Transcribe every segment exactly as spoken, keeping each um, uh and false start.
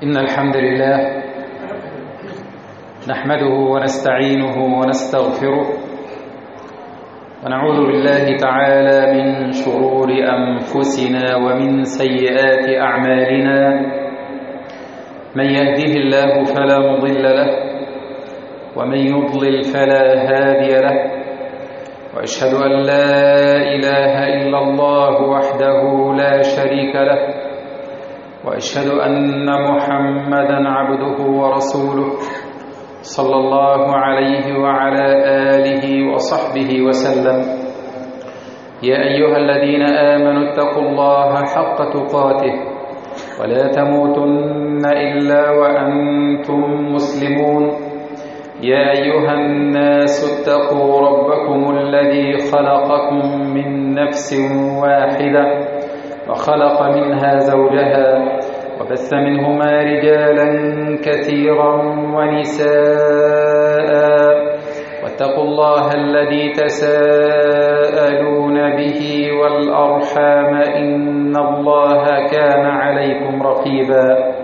إن الحمد لله نحمده ونستعينه ونستغفره ونعوذ بالله تعالى من شرور أنفسنا ومن سيئات أعمالنا. من يهده الله فلا مضل له ومن يضلل فلا هادي له، وأشهد أن لا إله إلا الله وحده لا شريك له، وأشهد أن محمدًا عبده ورسوله صلى الله عليه وعلى آله وصحبه وسلم. يا أيها الذين آمنوا اتقوا الله حق تقاته ولا تموتن إلا وأنتم مسلمون. يا أيها الناس اتقوا ربكم الذي خلقكم من نفس واحدة وخلق منها زوجها وبث منهما رجالا كثيرا ونساء، واتقوا الله الذي تساءلون به والأرحام إن الله كان عليكم رقيبا.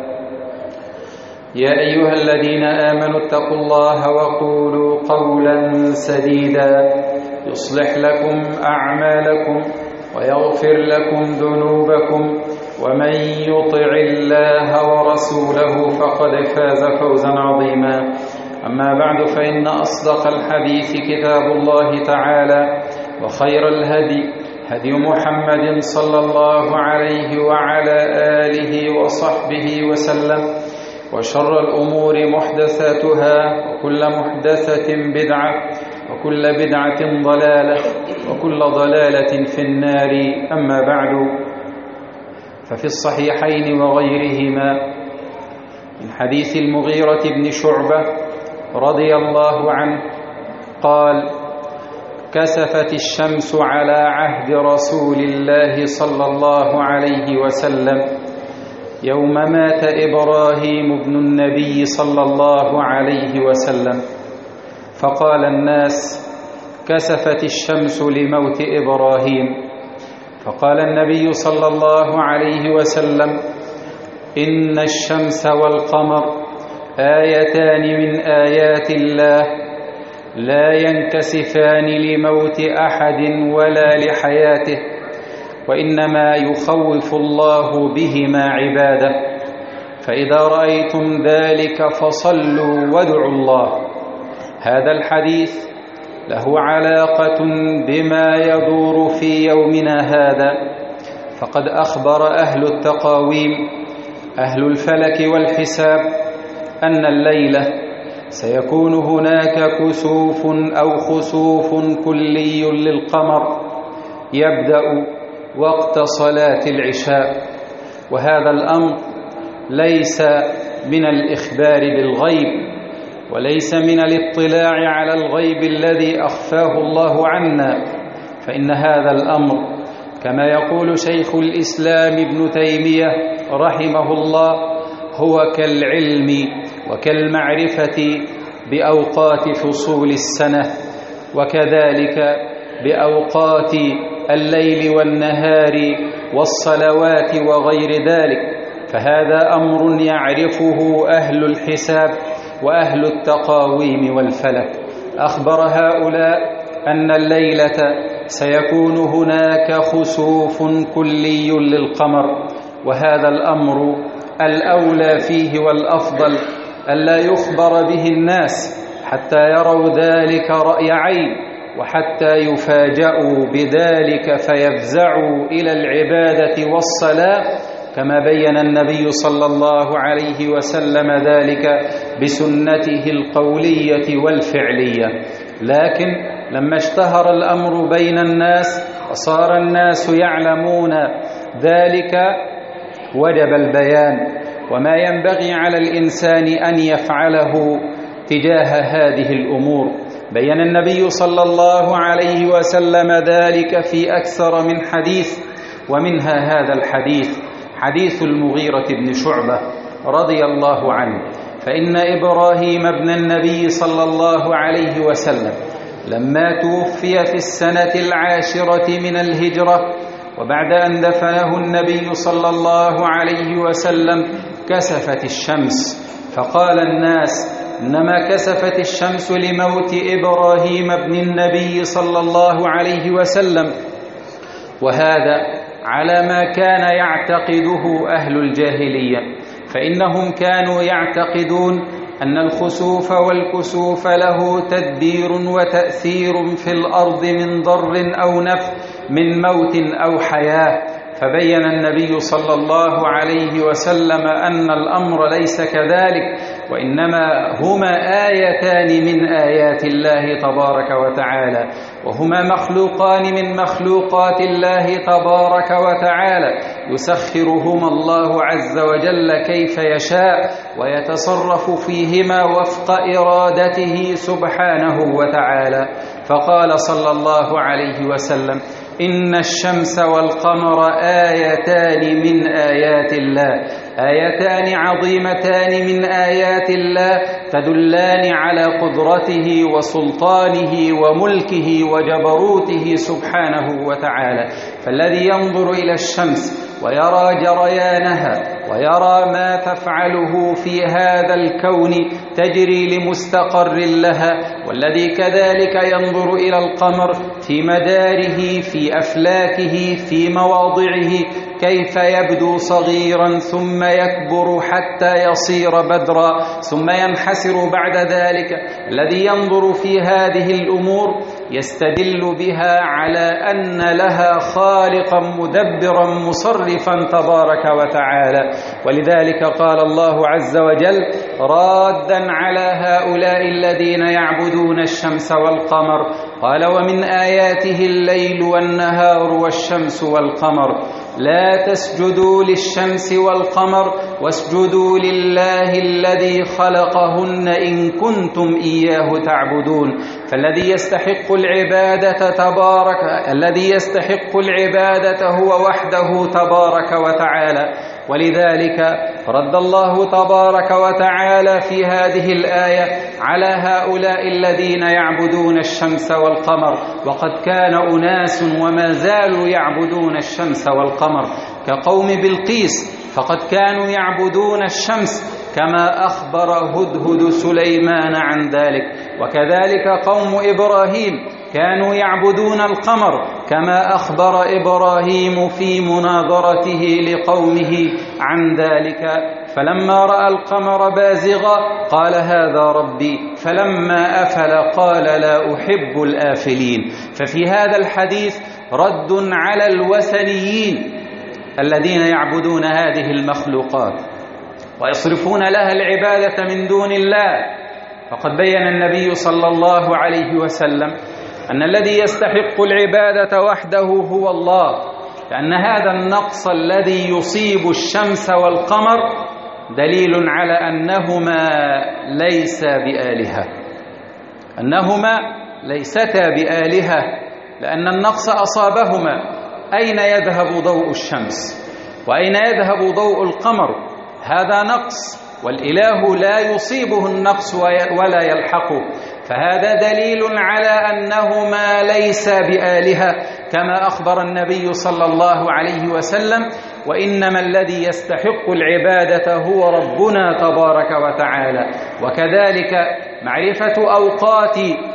يا أيها الذين آمنوا اتقوا الله وقولوا قولا سديدا يصلح لكم أعمالكم ويغفر لكم ذنوبكم، ومن يطع الله ورسوله فقد فاز فوزا عظيما. أما بعد، فإن أصدق الحديث كتاب الله تعالى، وخير الهدي هدي محمد صلى الله عليه وعلى آله وصحبه وسلم، وشر الأمور محدثاتها، وكل محدثة بدعة، وكل بدعة ضلالة، وكل ضلالة في النار. أما بعد، ففي الصحيحين وغيرهما من حديث المغيرة بن شعبة رضي الله عنه قال: كسفت الشمس على عهد رسول الله صلى الله عليه وسلم يوم مات إبراهيم ابن النبي صلى الله عليه وسلم، فقال الناس: كسفت الشمس لموت إبراهيم. فقال النبي صلى الله عليه وسلم: إن الشمس والقمر آيتان من آيات الله لا ينكسفان لموت أحد ولا لحياته، وإنما يخوف الله بهما عباده، فإذا رأيتم ذلك فصلوا وادعوا الله. هذا الحديث له علاقة بما يدور في يومنا هذا، فقد أخبر أهل التقاويم أهل الفلك والحساب أن الليلة سيكون هناك كسوف أو خسوف كلي للقمر يبدأ وقت صلاة العشاء، وهذا الأمر ليس من الإخبار بالغيب، وليس من الاطلاع على الغيب الذي أخفاه الله عنا، فإن هذا الأمر كما يقول شيخ الإسلام ابن تيمية رحمه الله هو كالعلم وكالمعرفة بأوقات فصول السنة، وكذلك بأوقات الليل والنهار والصلوات وغير ذلك، فهذا أمر يعرفه أهل الحساب وأهل التقاويم والفلك. أخبر هؤلاء أن الليلة سيكون هناك خسوف كلي للقمر، وهذا الأمر الأولى فيه والأفضل ألا يخبر به الناس حتى يروا ذلك رأي عين، وحتى يفاجأوا بذلك فيفزعوا إلى العبادة والصلاة، كما بين النبي صلى الله عليه وسلم ذلك بسنته القولية والفعلية. لكن لما اشتهر الأمر بين الناس وصار الناس يعلمون ذلك وجب البيان، وما ينبغي على الإنسان أن يفعله تجاه هذه الأمور. بين النبي صلى الله عليه وسلم ذلك في أكثر من حديث، ومنها هذا الحديث، حديث المغيرة بن شعبة رضي الله عنه. فإن إبراهيم ابن النبي صلى الله عليه وسلم لما توفي في السنة العاشرة من الهجرة، وبعد أن دفنه النبي صلى الله عليه وسلم كسفت الشمس، فقال الناس إنما كسفت الشمس لموت إبراهيم ابن النبي صلى الله عليه وسلم، وهذا على ما كان يعتقده أهل الجاهلية، فإنهم كانوا يعتقدون أن الخسوف والكسوف له تدبير وتأثير في الأرض من ضر أو نفع، من موت أو حياة. فبين النبي صلى الله عليه وسلم أن الأمر ليس كذلك، وإنما هما آيتان من آيات الله تبارك وتعالى، وهما مخلوقان من مخلوقات الله تبارك وتعالى، يسخرهما الله عز وجل كيف يشاء، ويتصرف فيهما وفق إرادته سبحانه وتعالى. فقال صلى الله عليه وسلم: إن الشمس والقمر آيتان من آيات الله، آيتان عظيمتان من آيات الله تدلان على قدرته وسلطانه وملكه وجبروته سبحانه وتعالى. فالذي ينظر إلى الشمس ويرى جريانها ويرى ما تفعله في هذا الكون تجري لمستقر لها، والذي كذلك ينظر إلى القمر في مداره في أفلاكه في مواضعه كيف يبدو صغيرا ثم يكبر حتى يصير بدرا ثم ينحسر بعد ذلك، الذي ينظر في هذه الأمور يستدل بها على أن لها خالقا مدبرا مصرفا تبارك وتعالى. ولذلك قال الله عز وجل رادا على هؤلاء الذين يعبدون الشمس والقمر، قال: ومن آياته الليل والنهار والشمس والقمر، لا تسجدوا للشمس والقمر واسجدوا لله الذي خلقهن إن كنتم إياه تعبدون. فالذي يستحق العبادة تبارك الذي يستحق العبادة هو وحده تبارك وتعالى. ولذلك رد الله تبارك وتعالى في هذه الآية على هؤلاء الذين يعبدون الشمس والقمر، وقد كان أناس وما زالوا يعبدون الشمس والقمر كقوم بلقيس، فقد كانوا يعبدون الشمس كما أخبر هدهد سليمان عن ذلك، وكذلك قوم إبراهيم كانوا يعبدون القمر كما أخبر إبراهيم في مناظرته لقومه عن ذلك. فلما رأى القمر بازغا قال: هذا ربي، فلما أفل قال: لا أحب الآفلين. ففي هذا الحديث رد على الوثنيين الذين يعبدون هذه المخلوقات ويصرفون لها العبادة من دون الله. فقد بين النبي صلى الله عليه وسلم أن الذي يستحق العبادة وحده هو الله، لأن هذا النقص الذي يصيب الشمس والقمر دليل على أنهما ليس بآلهة، أنهما ليستا بآلهة، لأن النقص أصابهما. أين يذهب ضوء الشمس وأين يذهب ضوء القمر؟ هذا نقص، والإله لا يصيبه النقص ولا يلحقه، فهذا دليل على أنهما ليس بآلهة كما أخبر النبي صلى الله عليه وسلم: وإنما الذي يستحق العبادة هو ربنا تبارك وتعالى. وكذلك معرفة أوقات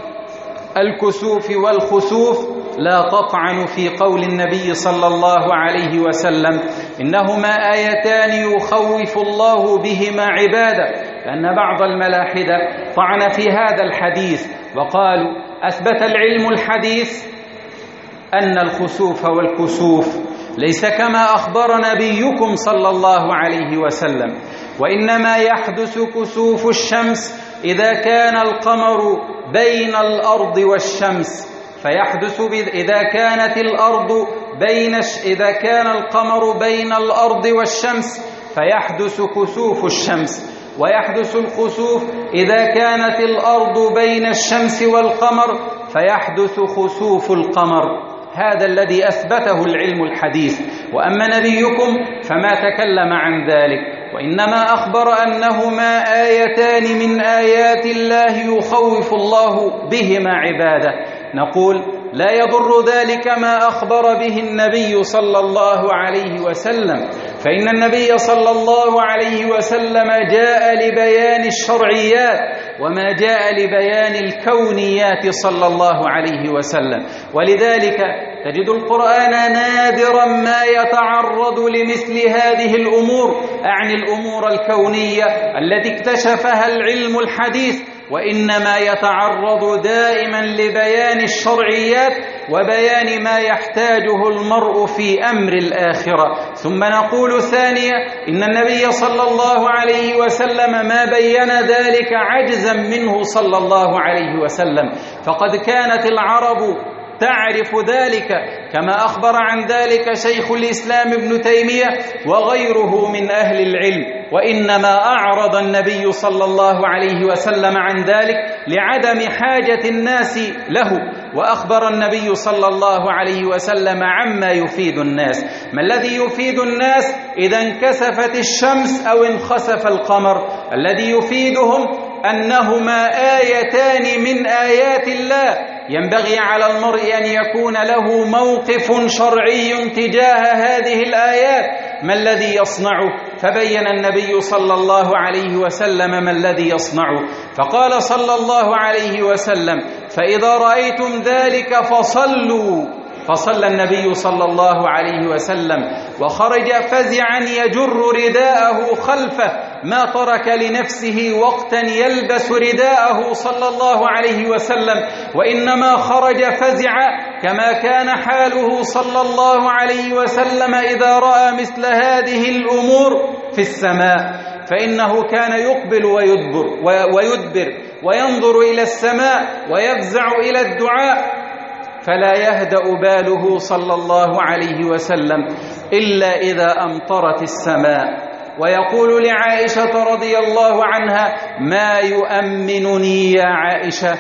الكسوف والخسوف لا تطعن في قول النبي صلى الله عليه وسلم: إنهما آيتان يخوف الله بهما عباده، لأن بعض الملاحدة طعن في هذا الحديث وقالوا: أثبت العلم الحديث أن الخسوف والكسوف ليس كما أخبر نبيكم صلى الله عليه وسلم، وإنما يحدث كسوف الشمس إذا كان القمر بين الأرض والشمس، فيحدث إذا كانت الأرض بين إذا كان القمر بين الأرض والشمس فيحدث كسوف الشمس، ويحدث الخسوف إذا كانت الأرض بين الشمس والقمر فيحدث خسوف القمر. هذا الذي أثبته العلم الحديث. وأما نبيكم فما تكلم عن ذلك، وإنما أخبر أنهما آيتان من آيات الله يخوف الله بهما عباده. نقول: لا يضر ذلك ما أخبر به النبي صلى الله عليه وسلم، فإن النبي صلى الله عليه وسلم جاء لبيان الشرعيات وما جاء لبيان الكونيات صلى الله عليه وسلم. ولذلك تجد القرآن نادرا ما يتعرض لمثل هذه الأمور، أعني الأمور الكونية التي اكتشفها العلم الحديث، وإنما يتعرض دائما لبيان الشرعيات وبيان ما يحتاجه المرء في أمر الآخرة. ثم نقول ثانيا إن النبي صلى الله عليه وسلم ما بين ذلك عجزا منه صلى الله عليه وسلم، فقد كانت العرب تعرف ذلك كما أخبر عن ذلك شيخ الإسلام ابن تيمية وغيره من أهل العلم، وإنما أعرض النبي صلى الله عليه وسلم عن ذلك لعدم حاجة الناس له، وأخبر النبي صلى الله عليه وسلم عما يفيد الناس. ما الذي يفيد الناس إذا انكسفت الشمس أو انخسف القمر؟ الذي يفيدهم أنهما آيتان من آيات الله، ينبغي على المرء أن يكون له موقف شرعي تجاه هذه الآيات. ما الذي يصنعه؟ فبين النبي صلى الله عليه وسلم ما الذي يصنعه، فقال صلى الله عليه وسلم: فإذا رأيتم ذلك فصلوا. فصلى النبي صلى الله عليه وسلم وخرج فزعا يجر رداءه خلفه، ما ترك لنفسه وقتا يلبس رداءه صلى الله عليه وسلم، وإنما خرج فزعا كما كان حاله صلى الله عليه وسلم إذا رأى مثل هذه الأمور في السماء، فإنه كان يقبل ويدبر ويدبر وينظر إلى السماء ويفزع إلى الدعاء، فلا يهدأ باله صلى الله عليه وسلم إلا إذا أمطرت السماء، ويقول لعائشة رضي الله عنها: ما يؤمنني يا عائشة،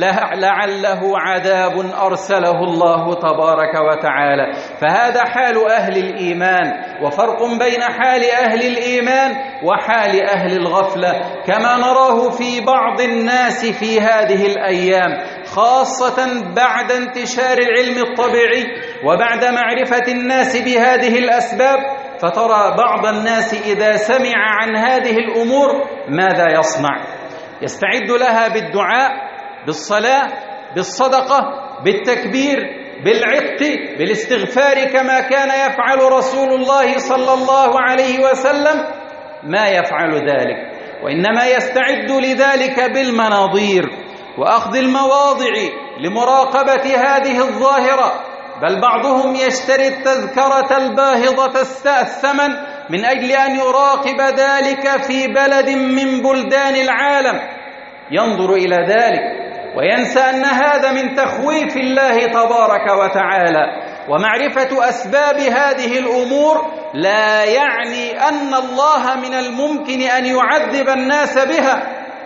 لعله عذاب أرسله الله تبارك وتعالى. فهذا حال أهل الإيمان، وفرق بين حال أهل الإيمان وحال أهل الغفلة كما نراه في بعض الناس في هذه الأيام، خاصة بعد انتشار العلم الطبيعي وبعد معرفة الناس بهذه الأسباب. فترى بعض الناس إذا سمع عن هذه الأمور ماذا يصنع؟ يستعد لها بالدعاء، بالصلاة، بالصدقة، بالتكبير، بالعتق، بالاستغفار كما كان يفعل رسول الله صلى الله عليه وسلم. ما يفعل ذلك، وإنما يستعد لذلك بالمناظير وأخذ المواضع لمراقبة هذه الظاهرة، بل بعضهم يشتري التذكرة الباهظة الثمن من أجل أن يراقب ذلك في بلد من بلدان العالم، ينظر إلى ذلك وينسى أن هذا من تخويف الله تبارك وتعالى. ومعرفة أسباب هذه الأمور لا يعني أن الله من الممكن أن يعذب الناس بها،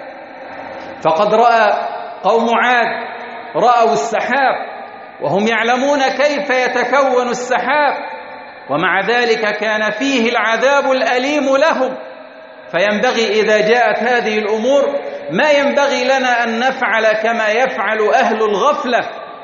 فقد رأى قوم عاد رأوا السحاب وهم يعلمون كيف يتكون السحاب، ومع ذلك كان فيه العذاب الأليم لهم. فينبغي إذا جاءت هذه الأمور ما ينبغي لنا أن نفعل كما يفعل أهل الغفلة،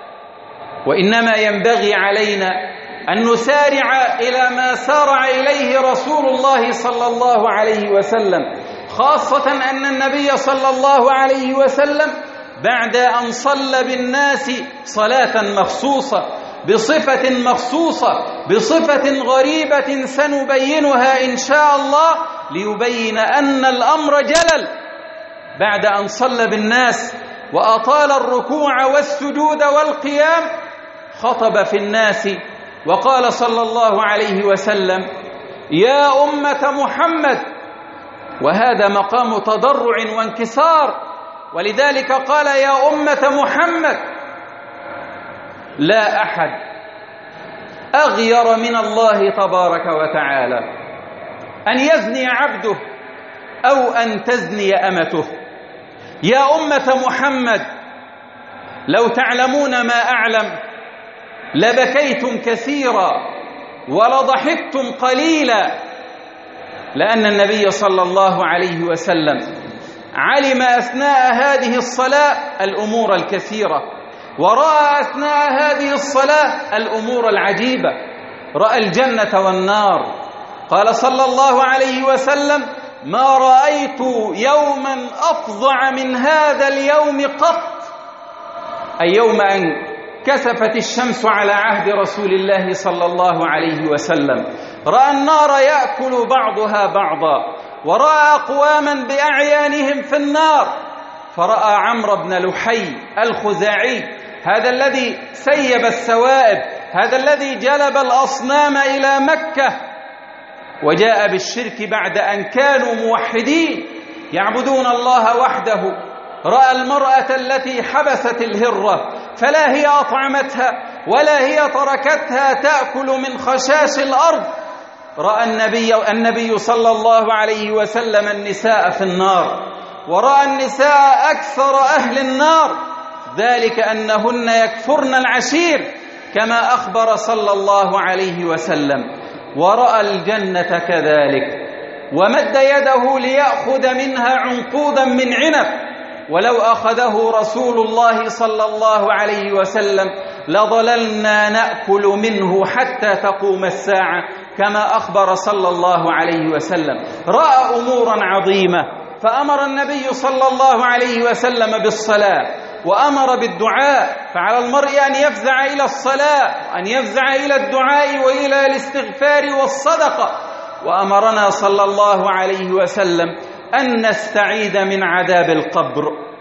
وإنما ينبغي علينا أن نسارع إلى ما سارع إليه رسول الله صلى الله عليه وسلم، خاصة أن النبي صلى الله عليه وسلم بعد أن صلى بالناس صلاة مخصوصة بصفة مخصوصة بصفة غريبة سنبينها إن شاء الله ليبين أن الأمر جلل، بعد أن صلى بالناس وأطال الركوع والسجود والقيام خطب في الناس وقال صلى الله عليه وسلم: يا أمة محمد، وهذا مقام تضرع وانكسار، ولذلك قال يا أمة محمد. لا أحد أغير من الله تبارك وتعالى أن يزني عبده أو أن تزني أمته. يا أمة محمد، لو تعلمون ما أعلم لبكيتم كثيرا ولضحكتم قليلا، لأن النبي صلى الله عليه وسلم علم أثناء هذه الصلاة الأمور الكثيرة، ورأى أثناء هذه الصلاة الأمور العجيبة، رأى الجنة والنار. قال صلى الله عليه وسلم: ما رأيت يوما أفظع من هذا اليوم قط، أي يوم أن كسفت الشمس على عهد رسول الله صلى الله عليه وسلم. رأى النار يأكل بعضها بعضا، ورأى أقواما بأعيانهم في النار، فرأى عمرو بن لحي الخزاعي، هذا الذي سيب السوائب، هذا الذي جلب الأصنام إلى مكة وجاء بالشرك بعد أن كانوا موحدين يعبدون الله وحده. رأى المرأة التي حبست الهرة فلا هي أطعمتها ولا هي تركتها تأكل من خشاش الأرض. رأى النبي, النبي صلى الله عليه وسلم النساء في النار، ورأى النساء أكثر أهل النار، ذلك أنهن يكفرن العشير كما أخبر صلى الله عليه وسلم. ورأى الجنة كذلك، ومد يده ليأخذ منها عنقودا من عنب، ولو أخذه رسول الله صلى الله عليه وسلم لظللنا نأكل منه حتى تقوم الساعة كما أخبر صلى الله عليه وسلم. رأى أمورا عظيمة، فأمر النبي صلى الله عليه وسلم بالصلاة وأمر بالدعاء، فعلى المرء أن يفزع إلى الصلاة وأن يفزع إلى الدعاء وإلى الاستغفار والصدقة. وأمرنا صلى الله عليه وسلم أن نستعيذ من عذاب القبر،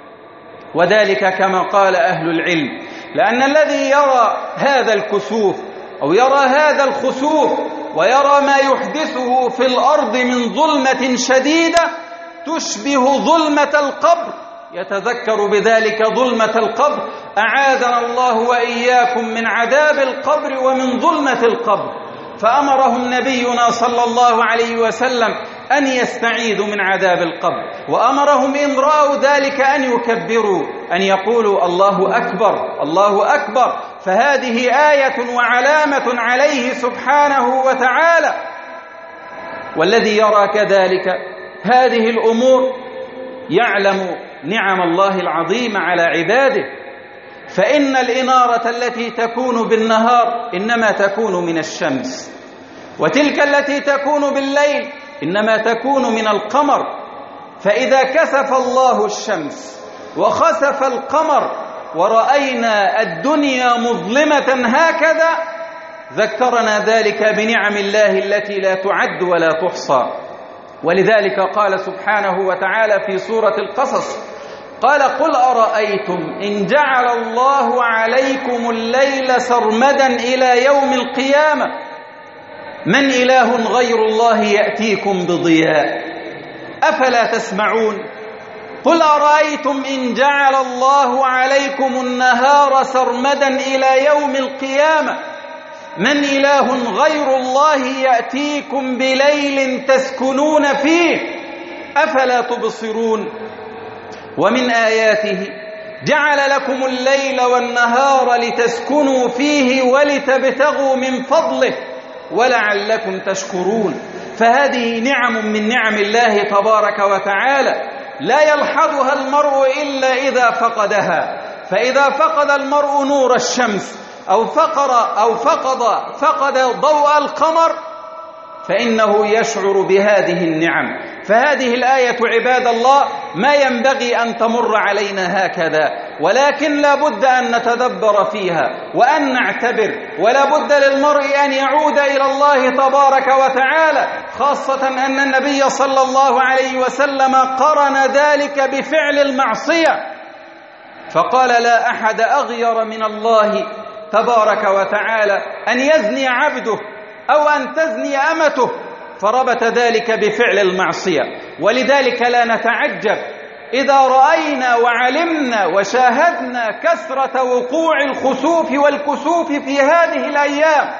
وذلك كما قال أهل العلم، لأن الذي يرى هذا الكسوف أو يرى هذا الخسوف ويرى ما يحدثه في الأرض من ظلمة شديدة تشبه ظلمة القبر، يتذكر بذلك ظلمة القبر. أعاذنا الله وإياكم من عذاب القبر ومن ظلمة القبر. فأمرهم نبينا صلى الله عليه وسلم أن يستعيذوا من عذاب القبر، وأمرهم إن رأوا ذلك أن يكبروا، أن يقولوا الله أكبر الله أكبر. فهذه آية وعلامة عليه سبحانه وتعالى. والذي يرى كذلك هذه الأمور يعلم نعم الله العظيمة على عباده، فإن الإنارة التي تكون بالنهار إنما تكون من الشمس، وتلك التي تكون بالليل إنما تكون من القمر. فإذا كسف الله الشمس وخسف القمر ورأينا الدنيا مظلمة هكذا ذكرنا ذلك بنعم الله التي لا تعد ولا تحصى. ولذلك قال سبحانه وتعالى في سورة القصص قال: قل أرأيتم إن جعل الله عليكم الليل سرمدا إلى يوم القيامة من إله غير الله يأتيكم بضياء أفلا تسمعون. قل أرأيتم إن جعل الله عليكم النهار سرمدا إلى يوم القيامة من إله غير الله يأتيكم بليل تسكنون فيه أفلا تبصرون. ومن آياته جعل لكم الليل والنهار لتسكنوا فيه ولتبتغوا من فضله ولعلكم تشكرون. فهذه نعم من نعم الله تبارك وتعالى لا يلحظها المرء إلا إذا فقدها. فإذا فقد المرء نور الشمس أو فقد أو فقد فقد ضوء القمر فإنه يشعر بهذه النعم. فهذه الآية عباد الله ما ينبغي أن تمر علينا هكذا، ولكن لا بد أن نتدبر فيها وأن نعتبر، ولا بد للمرء أن يعود إلى الله تبارك وتعالى، خاصة أن النبي صلى الله عليه وسلم قرن ذلك بفعل المعصية، فقال: لا أحد أغير من الله تبارك وتعالى أن يزني عبده أو أن تزني أمته، فربط ذلك بفعل المعصية. ولذلك لا نتعجب إذا رأينا وعلمنا وشاهدنا كثرة وقوع الخسوف والكسوف في هذه الأيام،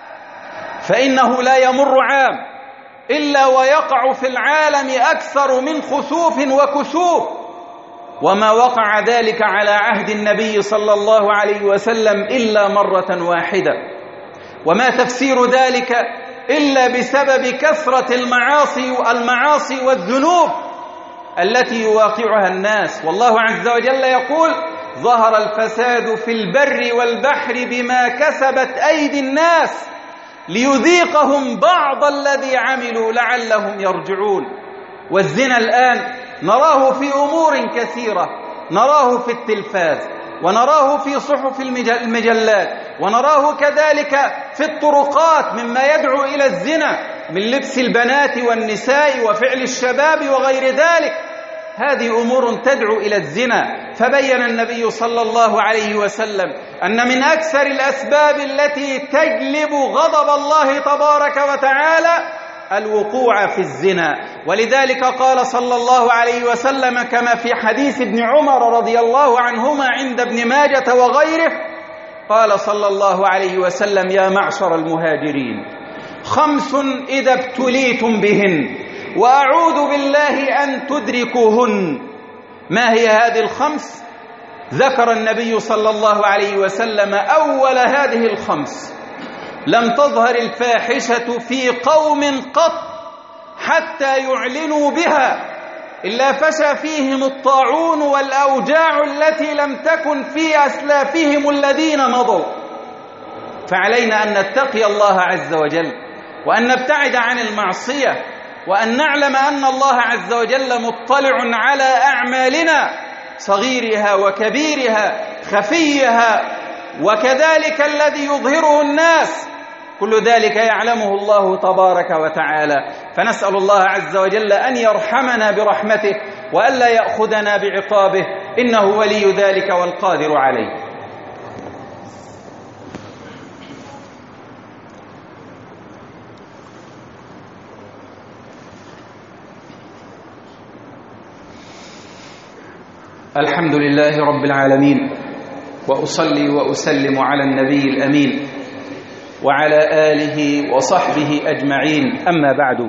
فإنه لا يمر عام إلا ويقع في العالم أكثر من خسوف وكسوف، وما وقع ذلك على عهد النبي صلى الله عليه وسلم إلا مرة واحدة. وما تفسير ذلك إلا بسبب كثرة المعاصي المعاصي والذنوب التي يواقعها الناس. والله عز وجل يقول: ظهر الفساد في البر والبحر بما كسبت أيدي الناس ليذيقهم بعض الذي عملوا لعلهم يرجعون. والزنا الآن نراه في أمور كثيرة، نراه في التلفاز، ونراه في صحف المجلات، ونراه كذلك في الطرقات مما يدعو إلى الزنا من لبس البنات والنساء وفعل الشباب وغير ذلك. هذه أمور تدعو إلى الزنا. فبين النبي صلى الله عليه وسلم أن من أكثر الأسباب التي تجلب غضب الله تبارك وتعالى الوقوع في الزنا. ولذلك قال صلى الله عليه وسلم كما في حديث ابن عمر رضي الله عنهما عند ابن ماجة وغيره، قال صلى الله عليه وسلم: يا معشر المهاجرين، خمس إذا ابتليتم بهن وأعوذ بالله أن تدركوهن. ما هي هذه الخمس؟ ذكر النبي صلى الله عليه وسلم أول هذه الخمس: لم تظهر الفاحشة في قوم قط حتى يعلنوا بها إلا فشى فيهم الطاعون والأوجاع التي لم تكن في أسلافهم الذين مضوا. فعلينا أن نتقي الله عز وجل، وأن نبتعد عن المعصية، وأن نعلم أن الله عز وجل مطلع على أعمالنا صغيرها وكبيرها، خفيها وكذلك الذي يظهره الناس، كل ذلك يعلمه الله تبارك وتعالى. فنسأل الله عز وجل أن يرحمنا برحمته وألا يأخذنا بعقابه، إنه ولي ذلك والقادر عليه. الحمد لله رب العالمين، وأصلي وأسلم على النبي الأمين وعلى آله وصحبه أجمعين. أما بعد،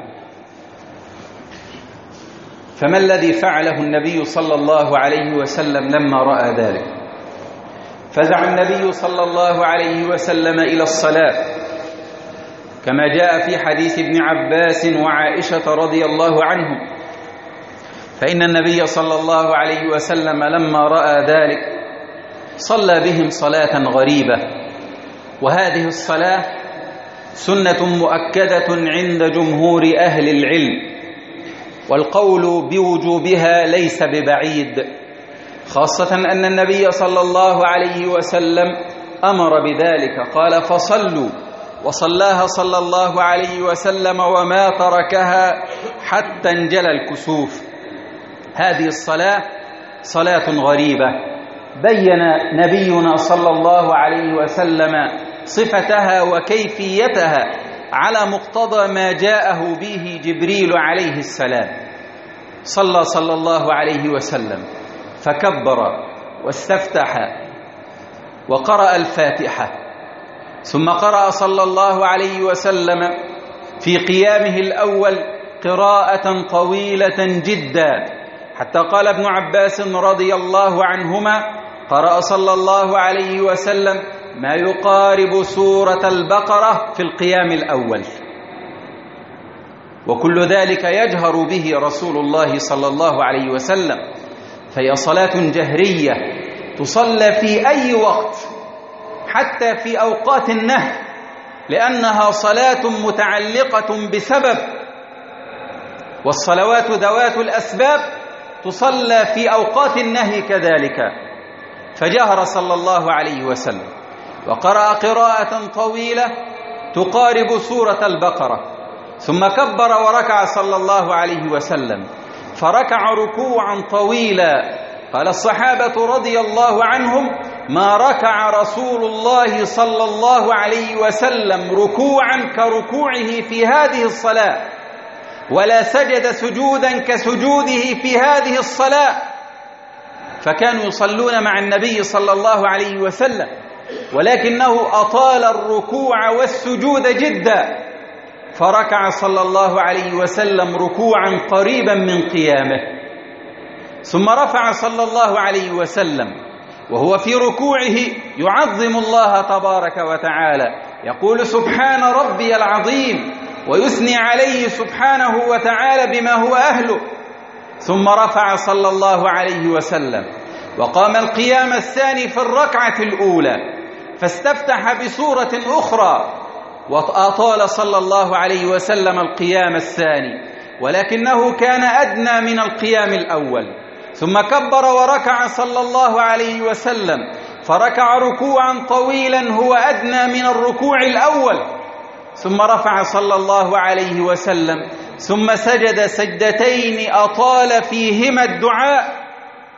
فما الذي فعله النبي صلى الله عليه وسلم لما رأى ذلك؟ فزع النبي صلى الله عليه وسلم إلى الصلاة كما جاء في حديث ابن عباس وعائشة رضي الله عنهم، فإن النبي صلى الله عليه وسلم لما رأى ذلك صلى بهم صلاة غريبة. وهذه الصلاة سنة مؤكدة عند جمهور أهل العلم، والقول بوجوبها ليس ببعيد، خاصة أن النبي صلى الله عليه وسلم أمر بذلك، قال: فصلوا، وصلاها صلى الله عليه وسلم وما تركها حتى انجلى الكسوف. هذه الصلاة صلاة غريبة بين نبينا صلى الله عليه وسلم صفتها وكيفيتها على مقتضى ما جاءه به جبريل عليه السلام. صلى صلى الله عليه وسلم فكبر واستفتح وقرأ الفاتحة، ثم قرأ صلى الله عليه وسلم في قيامه الأول قراءة طويلة جدا، حتى قال ابن عباس رضي الله عنهما: قرأ صلى الله عليه وسلم ما يقارب سورة البقرة في القيام الأول، وكل ذلك يجهر به رسول الله صلى الله عليه وسلم. فهي صلاة جهرية تصلى في أي وقت، حتى في أوقات النهي، لأنها صلاة متعلقة بسبب، والصلوات ذوات الأسباب تصلى في أوقات النهي كذلك. فجهر صلى الله عليه وسلم وقرأ قراءة طويلة تقارب سورة البقرة، ثم كبر وركع صلى الله عليه وسلم، فركع ركوعا طويلا. قال الصحابة رضي الله عنهم: ما ركع رسول الله صلى الله عليه وسلم ركوعا كركوعه في هذه الصلاة، ولا سجد سجودا كسجوده في هذه الصلاة. فكانوا يصلون مع النبي صلى الله عليه وسلم، ولكنه أطال الركوع والسجود جدا، فركع صلى الله عليه وسلم ركوعا قريبا من قيامه، ثم رفع صلى الله عليه وسلم وهو في ركوعه يعظم الله تبارك وتعالى، يقول: سبحان ربي العظيم، ويثني عليه سبحانه وتعالى بما هو أهله. ثم رفع صلى الله عليه وسلم وقام القيام الثاني في الركعة الأولى فاستفتح بسورة أخرى، وأطال صلى الله عليه وسلم القيام الثاني، ولكنه كان أدنى من القيام الأول. ثم كبر وركع صلى الله عليه وسلم، فركع ركوعا طويلا هو أدنى من الركوع الأول، ثم رفع صلى الله عليه وسلم، ثم سجد سجدتين أطال فيهما الدعاء،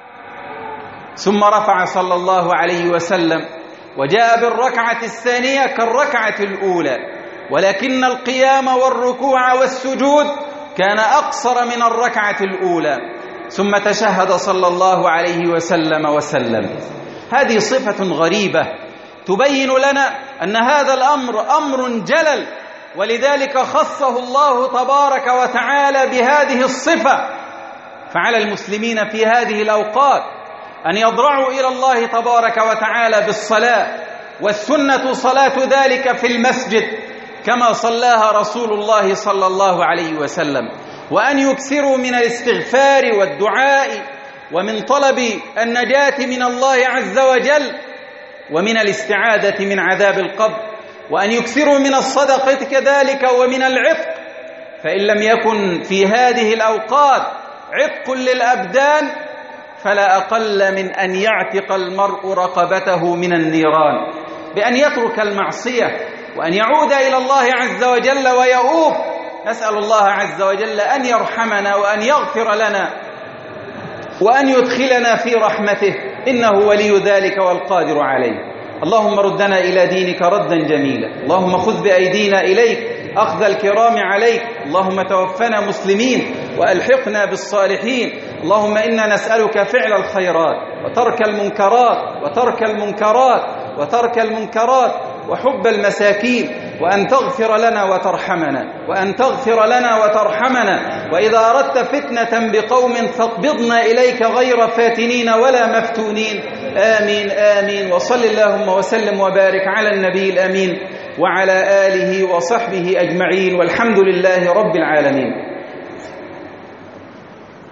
ثم رفع صلى الله عليه وسلم وجاء بالركعة الثانية كالركعة الأولى، ولكن القيام والركوع والسجود كان أقصر من الركعة الأولى، ثم تشهد صلى الله عليه وسلم وسلم. هذه صفة غريبة تبين لنا أن هذا الأمر أمر جلل، ولذلك خصه الله تبارك وتعالى بهذه الصفة. فعلى المسلمين في هذه الأوقات أن يضرعوا إلى الله تبارك وتعالى بالصلاة، والسنة صلاة ذلك في المسجد كما صلاها رسول الله صلى الله عليه وسلم، وأن يكثروا من الاستغفار والدعاء ومن طلب النجاة من الله عز وجل ومن الاستعاذة من عذاب القبر، وأن يكثروا من الصدقة كذلك ومن العتق، فإن لم يكن في هذه الأوقات عتق للأبدان فلا أقل من أن يعتق المرء رقبته من النيران بأن يترك المعصية وأن يعود إلى الله عز وجل ويؤوب. نسأل الله عز وجل أن يرحمنا وأن يغفر لنا وأن يدخلنا في رحمته، إنه ولي ذلك والقادر عليه. اللهم ردنا إلى دينك ردا جميلا، اللهم خذ بأيدينا إليك أخذ الكرام عليك، اللهم توفنا مسلمين وألحقنا بالصالحين. اللهم إنا نسألك فعل الخيرات وترك المنكرات وترك المنكرات وترك المنكرات وحب المساكين، وأن تغفر لنا وترحمنا وأن تغفر لنا وترحمنا، وإذا أردت فتنة بقوم فاقبضنا إليك غير فاتنين ولا مفتونين. آمين آمين. وصل اللهم وسلم وبارك على النبي الأمين وعلى آله وصحبه أجمعين، والحمد لله رب العالمين.